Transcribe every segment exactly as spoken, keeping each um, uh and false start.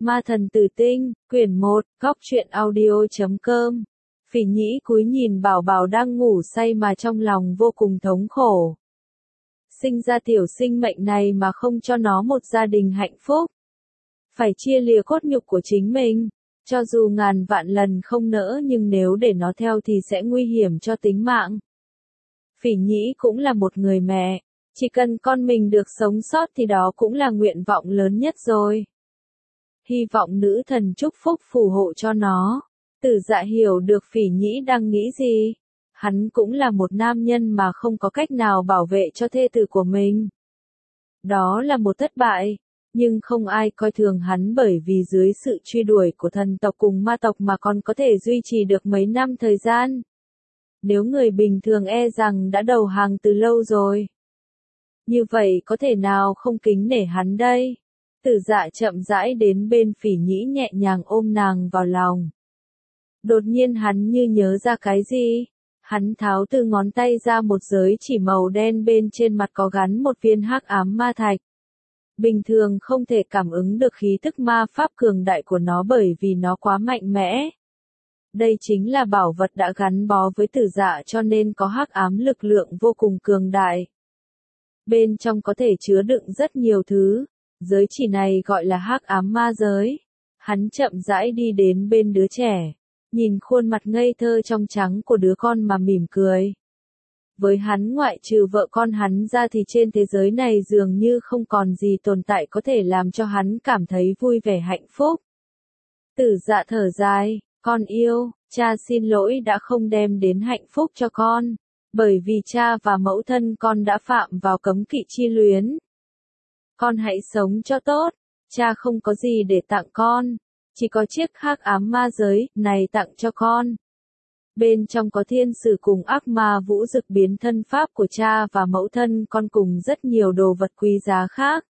Ma thần tử tinh, quyển một, góc truyện audio chấm com. Phỉ Nhĩ cúi nhìn Bảo Bảo đang ngủ say mà trong lòng vô cùng thống khổ. Sinh ra tiểu sinh mệnh này mà không cho nó một gia đình hạnh phúc. Phải chia lìa cốt nhục của chính mình. Cho dù ngàn vạn lần không nỡ nhưng nếu để nó theo thì sẽ nguy hiểm cho tính mạng. Phỉ Nhĩ cũng là một người mẹ. Chỉ cần con mình được sống sót thì đó cũng là nguyện vọng lớn nhất rồi. Hy vọng nữ thần chúc phúc phù hộ cho nó. Tử Dạ hiểu được Phỉ Nhĩ đang nghĩ gì. Hắn cũng là một nam nhân mà không có cách nào bảo vệ cho thê tử của mình. Đó là một thất bại. Nhưng không ai coi thường hắn bởi vì dưới sự truy đuổi của thần tộc cùng ma tộc mà còn có thể duy trì được mấy năm thời gian. Nếu người bình thường e rằng đã đầu hàng từ lâu rồi. Như vậy có thể nào không kính nể hắn đây? Tử Dạ chậm rãi đến bên Phỉ Nhĩ nhẹ nhàng ôm nàng vào lòng. Đột nhiên hắn như nhớ ra cái gì. Hắn tháo từ ngón tay ra một giới chỉ màu đen bên trên mặt có gắn một viên hắc ám ma thạch. Bình thường không thể cảm ứng được khí tức ma pháp cường đại của nó bởi vì nó quá mạnh mẽ. Đây chính là bảo vật đã gắn bó với Tử Dạ cho nên có hắc ám lực lượng vô cùng cường đại. Bên trong có thể chứa đựng rất nhiều thứ. Giới chỉ này gọi là hắc ám ma giới. Hắn chậm rãi đi đến bên đứa trẻ. Nhìn khuôn mặt ngây thơ trong trắng của đứa con mà mỉm cười. Với hắn ngoại trừ vợ con hắn ra thì trên thế giới này dường như không còn gì tồn tại có thể làm cho hắn cảm thấy vui vẻ hạnh phúc. Tử Dạ thở dài, con yêu, cha xin lỗi đã không đem đến hạnh phúc cho con. Bởi vì cha và mẫu thân con đã phạm vào cấm kỵ chi luyến. Con hãy sống cho tốt, cha không có gì để tặng con, chỉ có chiếc hắc ám ma giới này tặng cho con. Bên trong có thiên sử cùng ác ma vũ dực biến thân pháp của cha và mẫu thân con cùng rất nhiều đồ vật quý giá khác.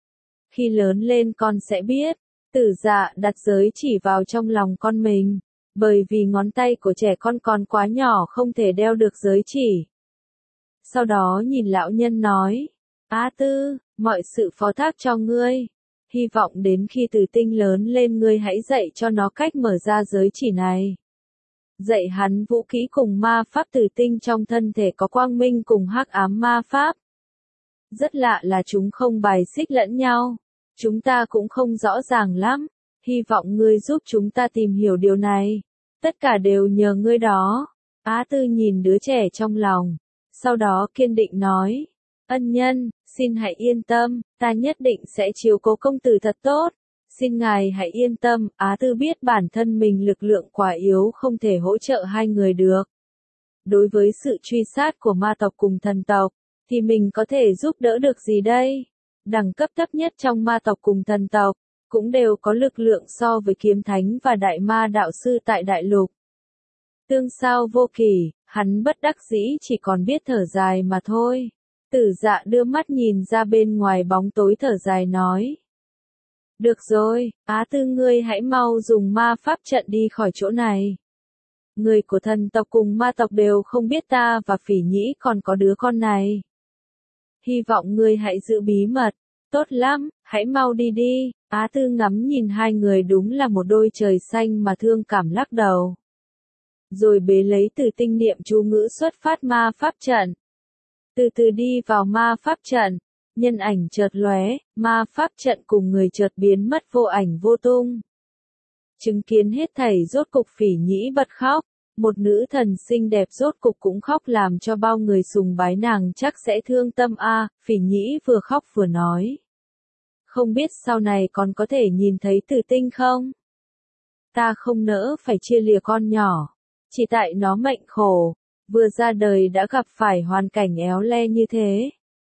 Khi lớn lên con sẽ biết. Tử Dạ đặt giới chỉ vào trong lòng con mình, bởi vì ngón tay của trẻ con còn quá nhỏ không thể đeo được giới chỉ. Sau đó nhìn lão nhân nói, Á Tư, mọi sự phó thác cho ngươi. Hy vọng đến khi Tử Tinh lớn lên ngươi hãy dạy cho nó cách mở ra giới chỉ này. Dạy hắn vũ khí cùng ma pháp Tử Tinh trong thân thể có quang minh cùng hắc ám ma pháp. Rất lạ là chúng không bài xích lẫn nhau. Chúng ta cũng không rõ ràng lắm. Hy vọng ngươi giúp chúng ta tìm hiểu điều này. Tất cả đều nhờ ngươi đó. Á Tư nhìn đứa trẻ trong lòng. Sau đó kiên định nói. Ân nhân, xin hãy yên tâm, ta nhất định sẽ chiếu cố công tử thật tốt. Xin ngài hãy yên tâm, Á Tư biết bản thân mình lực lượng quá yếu không thể hỗ trợ hai người được. Đối với sự truy sát của ma tộc cùng thần tộc, thì mình có thể giúp đỡ được gì đây? Đẳng cấp thấp nhất trong ma tộc cùng thần tộc, cũng đều có lực lượng so với kiếm thánh và đại ma đạo sư tại đại lục. Tương sao vô kỳ, hắn bất đắc dĩ chỉ còn biết thở dài mà thôi. Tử Dạ đưa mắt nhìn ra bên ngoài bóng tối thở dài nói. Được rồi, Á Tư ngươi hãy mau dùng ma pháp trận đi khỏi chỗ này. Người của thần tộc cùng ma tộc đều không biết ta và Phỉ Nhĩ còn có đứa con này. Hy vọng ngươi hãy giữ bí mật. Tốt lắm, hãy mau đi đi. Á Tư ngắm nhìn hai người đúng là một đôi trời xanh mà thương cảm lắc đầu. Rồi bế lấy từ tinh niệm chú ngữ xuất phát ma pháp trận. Từ từ đi vào ma pháp trận, nhân ảnh chợt lóe, ma pháp trận cùng người chợt biến mất vô ảnh vô tung. Chứng kiến hết thảy rốt cục Phỉ Nhĩ bật khóc, một nữ thần xinh đẹp rốt cục cũng khóc làm cho bao người sùng bái nàng chắc sẽ thương tâm a. À, Phỉ Nhĩ vừa khóc vừa nói. Không biết sau này còn có thể nhìn thấy Tử Tinh không? Ta không nỡ phải chia lìa con nhỏ, chỉ tại nó mệnh khổ. Vừa ra đời đã gặp phải hoàn cảnh éo le như thế.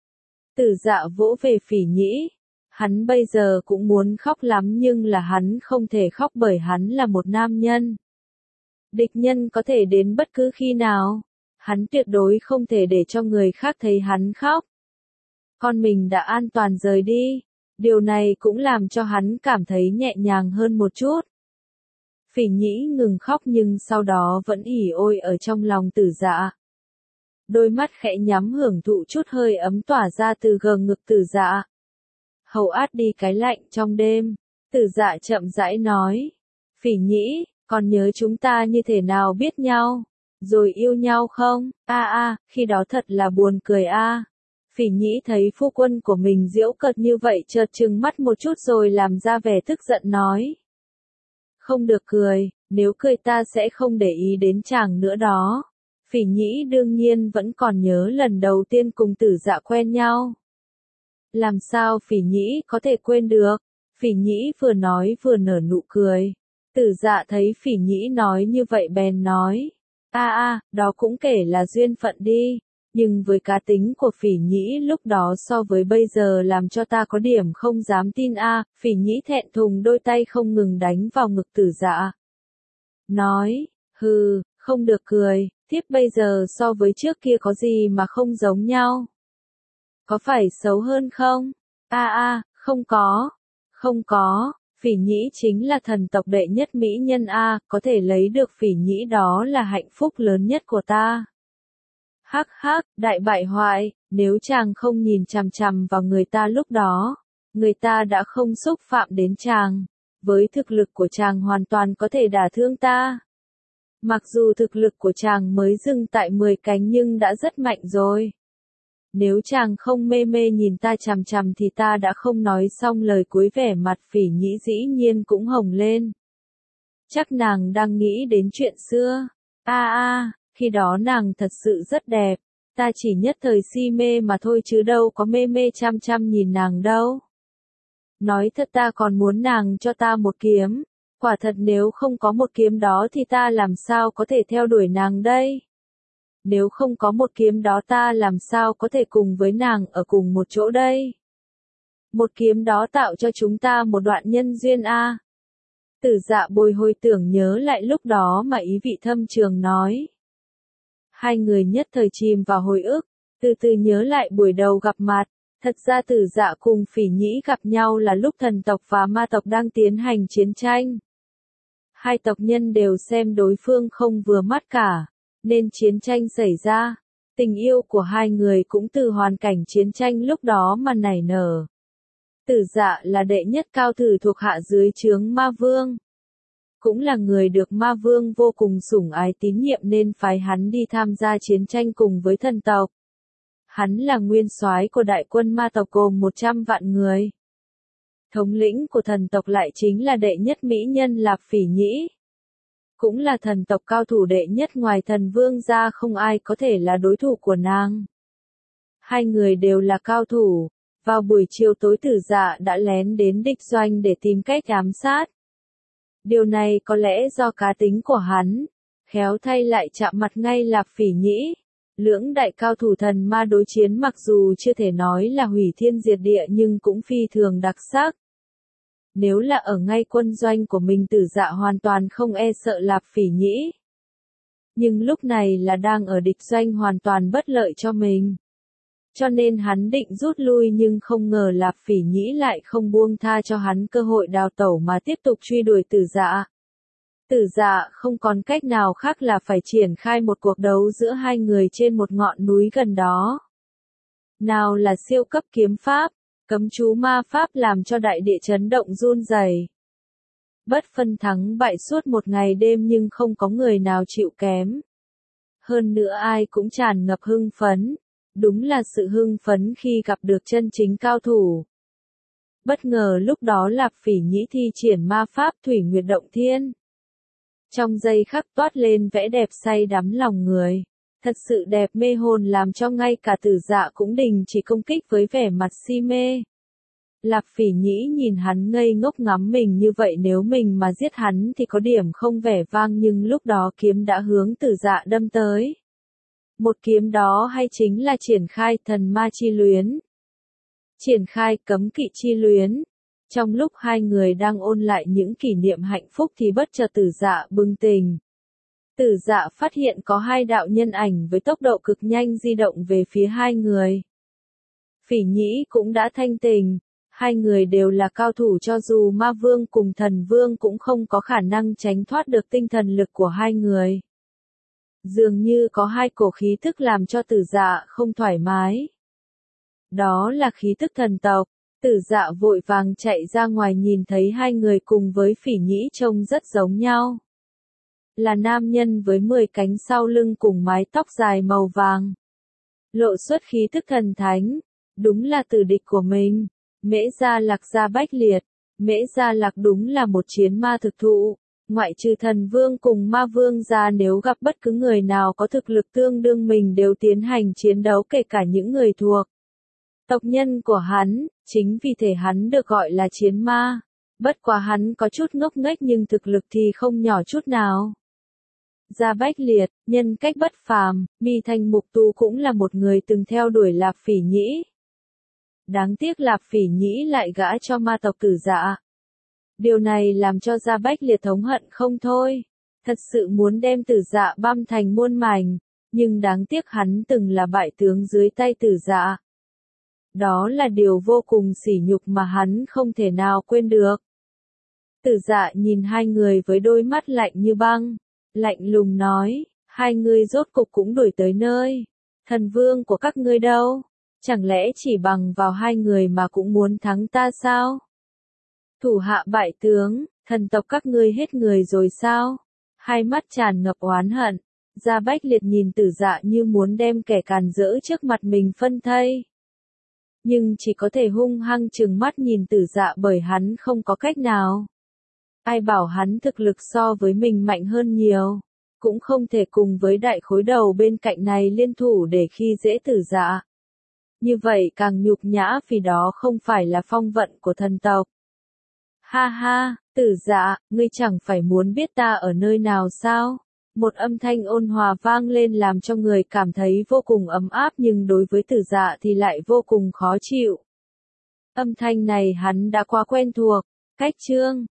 Tử Dạ vỗ về Phỉ Nhĩ. Hắn bây giờ cũng muốn khóc lắm nhưng là hắn không thể khóc bởi hắn là một nam nhân. Địch nhân có thể đến bất cứ khi nào. Hắn tuyệt đối không thể để cho người khác thấy hắn khóc. Con mình đã an toàn rời đi. Điều này cũng làm cho hắn cảm thấy nhẹ nhàng hơn một chút. Phỉ Nhĩ ngừng khóc nhưng sau đó vẫn ỉ ôi ở trong lòng Tử Dạ. Đôi mắt khẽ nhắm hưởng thụ chút hơi ấm tỏa ra từ gờ ngực Tử Dạ. Hầu át đi cái lạnh trong đêm. Tử Dạ chậm rãi nói. Phỉ Nhĩ, còn nhớ chúng ta như thế nào biết nhau, rồi yêu nhau không? A a, khi đó thật là buồn cười a. À. Phỉ Nhĩ thấy phu quân của mình giễu cợt như vậy chợt trừng mắt một chút rồi làm ra vẻ tức giận nói. Không được cười, nếu cười ta sẽ không để ý đến chàng nữa đó. Phỉ Nhĩ đương nhiên vẫn còn nhớ lần đầu tiên cùng Tử Dạ quen nhau. Làm sao Phỉ Nhĩ có thể quên được? Phỉ Nhĩ vừa nói vừa nở nụ cười. Tử Dạ thấy Phỉ Nhĩ nói như vậy bèn nói. A a, đó cũng kể là duyên phận đi. Nhưng với cá tính của Phỉ Nhĩ lúc đó so với bây giờ làm cho ta có điểm không dám tin a. À, Phỉ Nhĩ thẹn thùng đôi tay không ngừng đánh vào ngực Tử Dạ. Nói, hừ, không được cười, thiếp bây giờ so với trước kia có gì mà không giống nhau. Có phải xấu hơn không? A a, không có, không có. Phỉ Nhĩ chính là thần tộc đệ nhất mỹ nhân a, có thể lấy được Phỉ Nhĩ đó là hạnh phúc lớn nhất của ta. Hắc hắc, đại bại hoại, nếu chàng không nhìn chằm chằm vào người ta lúc đó, người ta đã không xúc phạm đến chàng, với thực lực của chàng hoàn toàn có thể đả thương ta. Mặc dù thực lực của chàng mới dừng tại mười cánh nhưng đã rất mạnh rồi. Nếu chàng không mê mê nhìn ta chằm chằm thì ta đã không nói xong lời cuối, vẻ mặt Phỉ Nhĩ dĩ nhiên cũng hồng lên. Chắc nàng đang nghĩ đến chuyện xưa. A a, khi đó nàng thật sự rất đẹp. Ta chỉ nhất thời si mê mà thôi chứ đâu có mê mê chăm chăm nhìn nàng đâu. Nói thật ta còn muốn nàng cho ta một kiếm. Quả thật nếu không có một kiếm đó thì ta làm sao có thể theo đuổi nàng đây? Nếu không có một kiếm đó ta làm sao có thể cùng với nàng ở cùng một chỗ đây? Một kiếm đó tạo cho chúng ta một đoạn nhân duyên a. À. Tử Dạ bồi hồi tưởng nhớ lại lúc đó mà ý vị thâm trường nói. Hai người nhất thời chìm vào hồi ức, từ từ nhớ lại buổi đầu gặp mặt. Thật ra Tử Dạ cùng Phỉ Nhĩ gặp nhau là lúc thần tộc và ma tộc đang tiến hành chiến tranh. Hai tộc nhân đều xem đối phương không vừa mắt cả, nên chiến tranh xảy ra. Tình yêu của hai người cũng từ hoàn cảnh chiến tranh lúc đó mà nảy nở. Tử Dạ là đệ nhất cao thủ thuộc hạ dưới trướng Ma Vương. Cũng là người được Ma Vương vô cùng sủng ái tín nhiệm nên phái hắn đi tham gia chiến tranh cùng với thần tộc. Hắn là nguyên soái của đại quân ma tộc gồm một trăm vạn người. Thống lĩnh của thần tộc lại chính là đệ nhất mỹ nhân Lạp Phỉ Nhĩ. Cũng là thần tộc cao thủ đệ nhất, ngoài thần vương ra không ai có thể là đối thủ của nàng. Hai người đều là cao thủ. Vào buổi chiều tối Tử Dạ đã lén đến địch doanh để tìm cách ám sát. Điều này có lẽ do cá tính của hắn, khéo thay lại chạm mặt ngay Lạp Phỉ Nhĩ. Lưỡng đại cao thủ thần ma đối chiến mặc dù chưa thể nói là hủy thiên diệt địa nhưng cũng phi thường đặc sắc. Nếu là ở ngay quân doanh của mình Tử Dạ hoàn toàn không e sợ Lạp Phỉ Nhĩ. Nhưng lúc này là đang ở địch doanh hoàn toàn bất lợi cho mình. Cho nên hắn định rút lui nhưng không ngờ Lạp Phỉ Nhĩ lại không buông tha cho hắn cơ hội đào tẩu mà tiếp tục truy đuổi Tử Dạ. Tử Dạ không còn cách nào khác là phải triển khai một cuộc đấu giữa hai người trên một ngọn núi gần đó. Nào là siêu cấp kiếm pháp, cấm chú ma pháp làm cho đại địa chấn động run rẩy. Bất phân thắng bại suốt một ngày đêm nhưng không có người nào chịu kém. Hơn nữa ai cũng tràn ngập hưng phấn. Đúng là sự hưng phấn khi gặp được chân chính cao thủ. Bất ngờ lúc đó Lạp Phỉ Nhĩ thi triển ma pháp Thủy Nguyệt Động Thiên. Trong giây khắc toát lên vẻ đẹp say đắm lòng người. Thật sự đẹp mê hồn làm cho ngay cả Tử Dạ cũng đình chỉ công kích với vẻ mặt si mê. Lạp Phỉ Nhĩ nhìn hắn ngây ngốc ngắm mình như vậy, nếu mình mà giết hắn thì có điểm không vẻ vang, nhưng lúc đó kiếm đã hướng Tử Dạ đâm tới. Một kiếm đó hay chính là triển khai thần ma chi luyến. Triển khai cấm kỵ chi luyến. Trong lúc hai người đang ôn lại những kỷ niệm hạnh phúc thì bất chợt Tử Dạ bừng tỉnh. Tử Dạ phát hiện có hai đạo nhân ảnh với tốc độ cực nhanh di động về phía hai người. Phỉ Nhĩ cũng đã thanh tỉnh. Hai người đều là cao thủ, cho dù Ma Vương cùng Thần Vương cũng không có khả năng tránh thoát được tinh thần lực của hai người. Dường như có hai cổ khí tức làm cho Tử Dạ không thoải mái. Đó là khí tức thần tộc. Tử Dạ vội vàng chạy ra ngoài nhìn thấy hai người cùng với Phỉ Nhĩ trông rất giống nhau. Là nam nhân với mười cánh sau lưng cùng mái tóc dài màu vàng. Lộ xuất khí tức thần thánh, đúng là tử địch của mình. Mễ Gia Lạc Gia Bách Liệt, Mễ Gia Lạc đúng là một chiến ma thực thụ. Ngoại trừ thần vương cùng ma vương ra, nếu gặp bất cứ người nào có thực lực tương đương mình đều tiến hành chiến đấu, kể cả những người thuộc tộc nhân của hắn, chính vì thế hắn được gọi là chiến ma. Bất quá hắn có chút ngốc nghếch nhưng thực lực thì không nhỏ chút nào. Gia Bách Liệt, nhân cách bất phàm, Mi Thanh Mục Tu cũng là một người từng theo đuổi Lạp Phỉ Nhĩ. Đáng tiếc Lạp Phỉ Nhĩ lại gả cho ma tộc Tử Dạ. Điều này làm cho Gia Bách Liệt thống hận không thôi. Thật sự muốn đem Tử Dạ băm thành muôn mảnh, nhưng đáng tiếc hắn từng là bại tướng dưới tay Tử Dạ. Đó là điều vô cùng sỉ nhục mà hắn không thể nào quên được. Tử Dạ nhìn hai người với đôi mắt lạnh như băng, lạnh lùng nói, hai người rốt cục cũng đuổi tới nơi. Thần vương của các ngươi đâu? Chẳng lẽ chỉ bằng vào hai người mà cũng muốn thắng ta sao? Thủ hạ bại tướng, thần tộc các ngươi hết người rồi sao? Hai mắt tràn ngập oán hận, Gia Bách Liệt nhìn Tử Dạ như muốn đem kẻ càn rỡ trước mặt mình phân thây. Nhưng chỉ có thể hung hăng trừng mắt nhìn Tử Dạ bởi hắn không có cách nào. Ai bảo hắn thực lực so với mình mạnh hơn nhiều, cũng không thể cùng với đại khối đầu bên cạnh này liên thủ để khi dễ Tử Dạ. Như vậy càng nhục nhã vì đó không phải là phong vận của thần tộc. Ha ha, Tử Dạ, ngươi chẳng phải muốn biết ta ở nơi nào sao? Một âm thanh ôn hòa vang lên làm cho người cảm thấy vô cùng ấm áp nhưng đối với Tử Dạ thì lại vô cùng khó chịu. Âm thanh này hắn đã quá quen thuộc. Cách chương